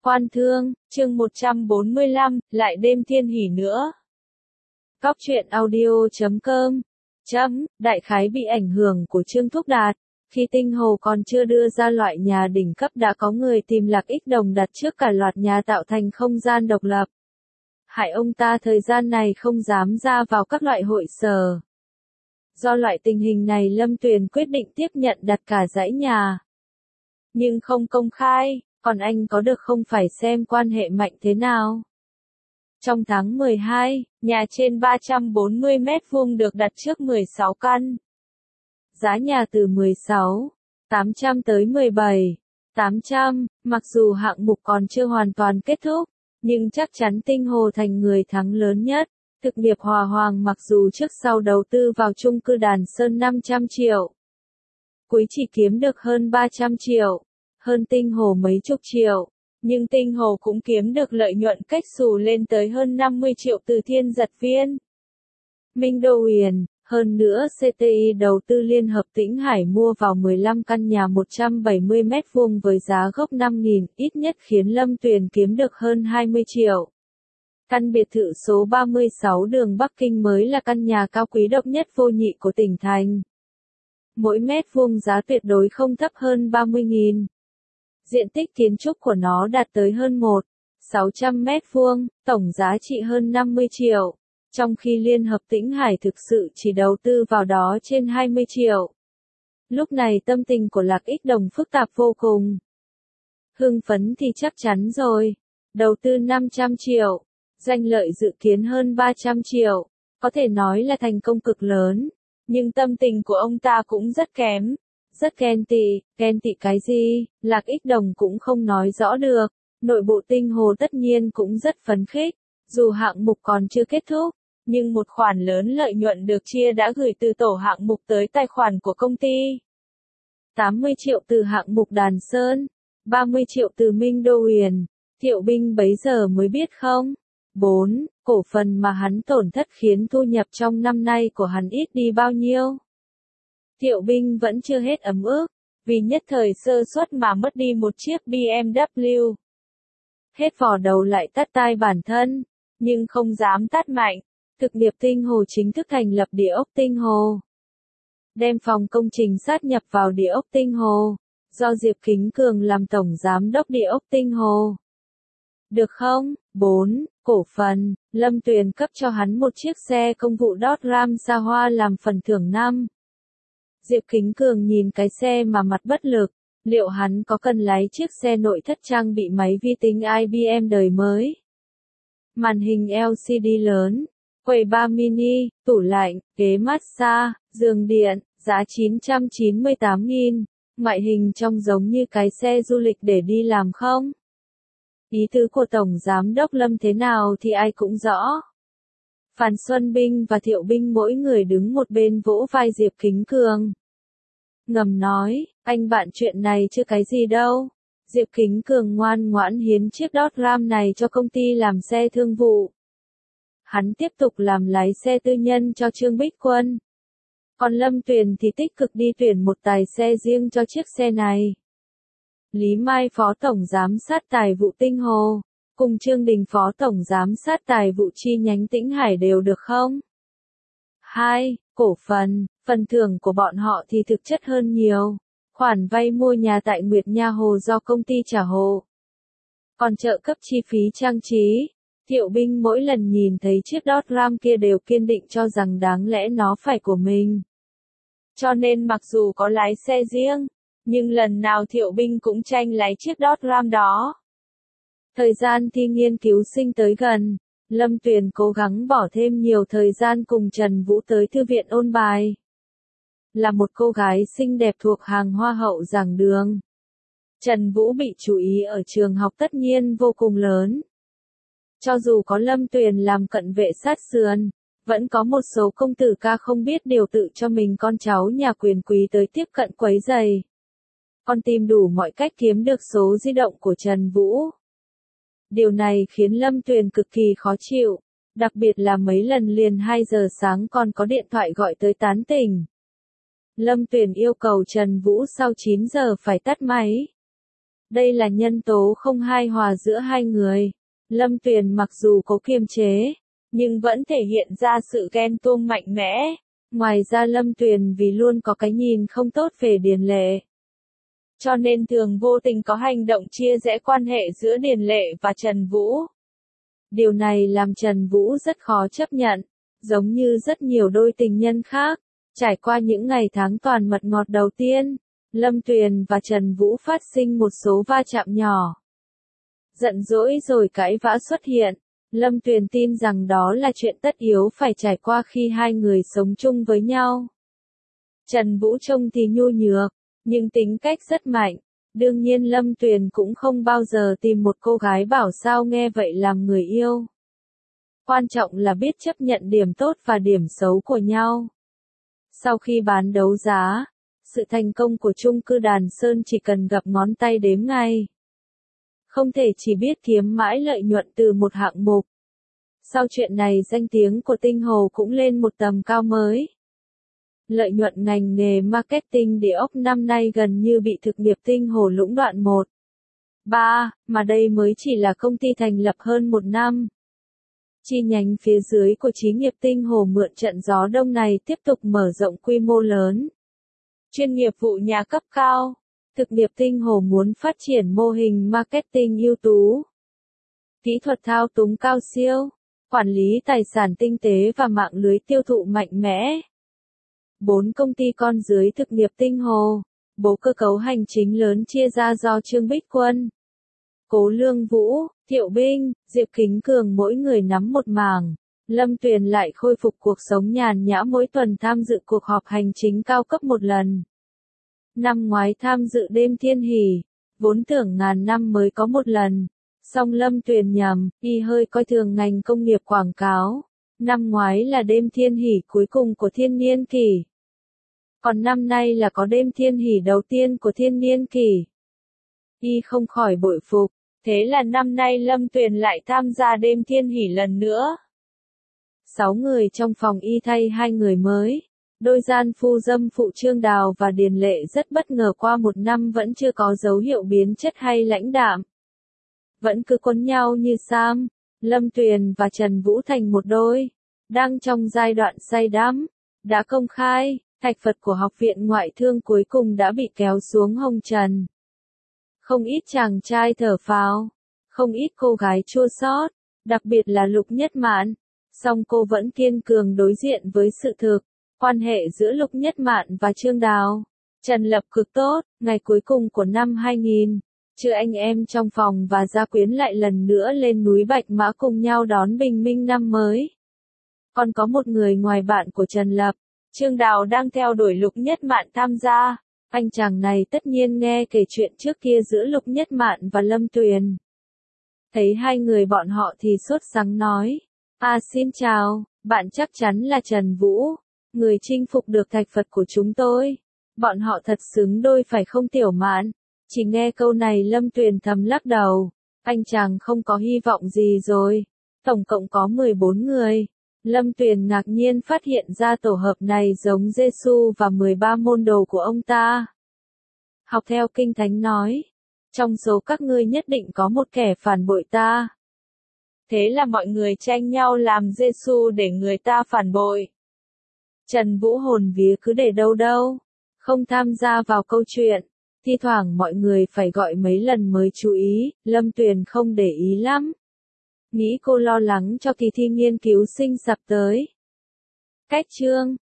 Quan Thương, chương 145, lại đêm thiên hỷ nữa. Góc truyện audio.com. Đại khái bị ảnh hưởng của Trương Thúc Đạt. Khi Tinh Hồ còn chưa đưa ra loại nhà đỉnh cấp đã có người tìm Lạc Ích Đồng đặt trước cả loạt nhà tạo thành không gian độc lập. Hại ông ta thời gian này không dám ra vào các loại hội sở. Do loại tình hình này Lâm Tuyền quyết định tiếp nhận đặt cả dãy nhà. Nhưng không công khai, còn anh có được không phải xem quan hệ mạnh thế nào. Trong tháng 12, nhà trên 340 mét vuông được đặt trước 16 căn. Giá nhà từ 16.800 tới 17.800, mặc dù hạng mục còn chưa hoàn toàn kết thúc, nhưng chắc chắn Tinh Hồ thành người thắng lớn nhất. Thực nghiệp Hòa Hoàng mặc dù trước sau đầu tư vào chung cư Đàn Sơn 500 triệu, cuối chỉ kiếm được hơn 300 triệu, hơn Tinh Hồ mấy chục triệu, nhưng Tinh Hồ cũng kiếm được lợi nhuận cách xù lên tới hơn 50 triệu từ Thiên Giật Viên, Minh Đô Huyền. Hơn nữa CTI đầu tư Liên Hợp Tĩnh Hải mua vào 15 căn nhà 170 mét vuông với giá gốc 5.000, ít nhất khiến Lâm Tuyền kiếm được hơn 20 triệu. Căn biệt thự số 36 đường Bắc Kinh mới là căn nhà cao quý độc nhất vô nhị của tỉnh thành. Mỗi mét vuông giá tuyệt đối không thấp hơn 30.000. Diện tích kiến trúc của nó đạt tới hơn 1.600 mét vuông, tổng giá trị hơn 50 triệu. Trong khi Liên Hợp Tĩnh Hải thực sự chỉ đầu tư vào đó trên 20 triệu. Lúc này tâm tình của Lạc Ích Đồng phức tạp vô cùng. Hưng phấn thì chắc chắn rồi. Đầu tư 500 triệu. Danh lợi dự kiến hơn 300 triệu. Có thể nói là thành công cực lớn. Nhưng tâm tình của ông ta cũng rất kém. Rất ghen tị cái gì, Lạc Ích Đồng cũng không nói rõ được. Nội bộ Tinh Hồ tất nhiên cũng rất phấn khích. Dù hạng mục còn chưa kết thúc, nhưng một khoản lớn lợi nhuận được chia đã gửi từ tổ hạng mục tới tài khoản của công ty. 80 triệu từ hạng mục Đàn Sơn, 30 triệu từ Minh Đô Huyền. Thiệu Binh bấy giờ mới biết không? 4. Cổ phần mà hắn tổn thất khiến thu nhập trong năm nay của hắn ít đi bao nhiêu? Thiệu Binh vẫn chưa hết ấm ức, vì nhất thời sơ suất mà mất đi một chiếc BMW. Hết vò đầu lại tắt tai bản thân, nhưng không dám tắt mạnh. Thực nghiệp Tinh Hồ chính thức thành lập địa ốc Tinh Hồ. Đem phòng công trình sát nhập vào địa ốc Tinh Hồ, do Diệp Kính Cường làm tổng giám đốc địa ốc Tinh Hồ. Được không? 4. Cổ phần, Lâm Tuyền cấp cho hắn một chiếc xe công vụ Dodge Ram xa hoa làm phần thưởng 5. Diệp Kính Cường nhìn cái xe mà mặt bất lực, liệu hắn có cần lái chiếc xe nội thất trang bị máy vi tính IBM đời mới? Màn hình LCD lớn, quầy bar mini, tủ lạnh, ghế massage, giường điện, giá 998.000, ngoại hình trông giống như cái xe du lịch để đi làm không? Ý tứ của Tổng Giám đốc Lâm thế nào thì ai cũng rõ. Phan Xuân Binh và Thiệu Binh mỗi người đứng một bên vỗ vai Diệp Kính Cường. Ngầm nói, anh bạn chuyện này chưa cái gì đâu. Diệp Kính Cường ngoan ngoãn hiến chiếc Dodge Ram này cho công ty làm xe thương vụ. Hắn tiếp tục làm lái xe tư nhân cho Trương Bích Quân. Còn Lâm Tuyền thì tích cực đi tuyển một tài xe riêng cho chiếc xe này. Lý Mai Phó Tổng Giám sát Tài vụ Tinh Hồ, cùng Trương Đình Phó Tổng Giám sát Tài vụ chi nhánh Tĩnh Hải đều được không? 2. Cổ phần thưởng của bọn họ thì thực chất hơn nhiều. Khoản vay mua nhà tại Nguyệt Nha Hồ do công ty trả hộ. Còn trợ cấp chi phí trang trí. Thiệu Binh mỗi lần nhìn thấy chiếc Dodge Ram kia đều kiên định cho rằng đáng lẽ nó phải của mình. Cho nên mặc dù có lái xe riêng, nhưng lần nào Thiệu Binh cũng tranh lái chiếc Dodge Ram đó. Thời gian thi nghiên cứu sinh tới gần, Lâm Tuyền cố gắng bỏ thêm nhiều thời gian cùng Trần Vũ tới thư viện ôn bài. Là một cô gái xinh đẹp thuộc hàng hoa hậu giảng đường. Trần Vũ bị chú ý ở trường học tất nhiên vô cùng lớn. Cho dù có Lâm Tuyền làm cận vệ sát sườn, vẫn có một số công tử ca không biết điều tự cho mình con cháu nhà quyền quý tới tiếp cận quấy rầy. Còn tìm đủ mọi cách kiếm được số di động của Trần Vũ. Điều này khiến Lâm Tuyền cực kỳ khó chịu, đặc biệt là mấy lần liền 2 giờ sáng còn có điện thoại gọi tới tán tỉnh. Lâm Tuyền yêu cầu Trần Vũ sau 9 giờ phải tắt máy. Đây là nhân tố không hài hòa giữa hai người. Lâm Tuyền mặc dù có kiềm chế, nhưng vẫn thể hiện ra sự ghen tuông mạnh mẽ. Ngoài ra Lâm Tuyền vì luôn có cái nhìn không tốt về Điền Lệ, cho nên thường vô tình có hành động chia rẽ quan hệ giữa Điền Lệ và Trần Vũ. Điều này làm Trần Vũ rất khó chấp nhận, giống như rất nhiều đôi tình nhân khác. Trải qua những ngày tháng toàn mật ngọt đầu tiên, Lâm Tuyền và Trần Vũ phát sinh một số va chạm nhỏ. Giận dỗi rồi cãi vã xuất hiện. Lâm Tuyền tin rằng đó là chuyện tất yếu phải trải qua khi hai người sống chung với nhau. Trần Vũ trông thì nhu nhược, nhưng tính cách rất mạnh. Đương nhiên Lâm Tuyền cũng không bao giờ tìm một cô gái bảo sao nghe vậy làm người yêu. Quan trọng là biết chấp nhận điểm tốt và điểm xấu của nhau. Sau khi bán đấu giá, sự thành công của chung cư Đàn Sơn chỉ cần gập ngón tay đếm ngay. Không thể chỉ biết kiếm mãi lợi nhuận từ một hạng mục. Sau chuyện này danh tiếng của Tinh Hồ cũng lên một tầm cao mới. Lợi nhuận ngành nghề marketing địa ốc năm nay gần như bị thực nghiệp Tinh Hồ lũng đoạn 1/3, mà đây mới chỉ là công ty thành lập hơn một năm. Chi nhánh phía dưới của xí nghiệp Tinh Hồ mượn trận gió đông này tiếp tục mở rộng quy mô lớn. Chuyên nghiệp vụ nhà cấp cao. Thực nghiệp Tinh Hồ muốn phát triển mô hình marketing ưu tú. Kỹ thuật thao túng cao siêu. Quản lý tài sản tinh tế và mạng lưới tiêu thụ mạnh mẽ. 4 công ty con dưới thực nghiệp Tinh Hồ. Bộ cơ cấu hành chính lớn chia ra do Trương Bích Quân, Cố Lương Vũ, Thiệu Binh, Diệp Kính Cường mỗi người nắm một mảng. Lâm Tuyền lại khôi phục cuộc sống nhàn nhã mỗi tuần tham dự cuộc họp hành chính cao cấp một lần. Năm ngoái tham dự đêm thiên hỷ, vốn tưởng ngàn năm mới có một lần. Song Lâm Tuyền nhầm, y hơi coi thường ngành công nghiệp quảng cáo. Năm ngoái là đêm thiên hỷ cuối cùng của thiên niên kỷ. Còn năm nay là có đêm thiên hỷ đầu tiên của thiên niên kỷ. Y không khỏi bội phục, thế là năm nay Lâm Tuyền lại tham gia đêm thiên hỷ lần nữa. 6 người trong phòng y thay 2 người mới. Đôi gian phu dâm phụ Trương Đào và Điền Lệ rất bất ngờ qua một năm vẫn chưa có dấu hiệu biến chất hay lãnh đạm. Vẫn cứ quấn nhau như Sam. Lâm Tuyền và Trần Vũ thành một đôi. Đang trong giai đoạn say đắm. Đã công khai, thạch Phật của Học viện Ngoại thương cuối cùng đã bị kéo xuống hồng trần. Không ít chàng trai thở phào. Không ít cô gái chua xót, đặc biệt là Lục Nhất Mạn. Song cô vẫn kiên cường đối diện với sự thực. Quan hệ giữa Lục Nhất Mạn và Trương Đào, Trần Lập cực tốt. Ngày cuối cùng của năm 2000, chưa anh em trong phòng và gia quyến lại lần nữa lên núi Bạch Mã cùng nhau đón bình minh năm mới. Còn có một người ngoài bạn của Trần Lập, Trương Đào đang theo đuổi Lục Nhất Mạn tham gia. Anh chàng này tất nhiên nghe kể chuyện trước kia giữa Lục Nhất Mạn và Lâm Tuyền. Thấy hai người bọn họ thì sốt sắng nói: xin chào, bạn chắc chắn là Trần Vũ, người chinh phục được thạch Phật của chúng tôi. Bọn họ thật xứng đôi phải không Tiểu Mạn? Chỉ nghe câu này Lâm Tuyền thầm lắc đầu. Anh chàng không có hy vọng gì rồi. Tổng cộng có 14 người. Lâm Tuyền ngạc nhiên phát hiện ra tổ hợp này giống Giê-xu và 13 môn đồ của ông ta. Học theo Kinh Thánh nói, trong số các ngươi nhất định có một kẻ phản bội ta. Thế là mọi người tranh nhau làm Giê-xu để người ta phản bội. Trần Vũ hồn vía cứ để đâu đâu, không tham gia vào câu chuyện. Thi thoảng mọi người phải gọi mấy lần mới chú ý, Lâm Tuyền không để ý lắm. Nghĩ cô lo lắng cho kỳ thi nghiên cứu sinh sắp tới. Cách chương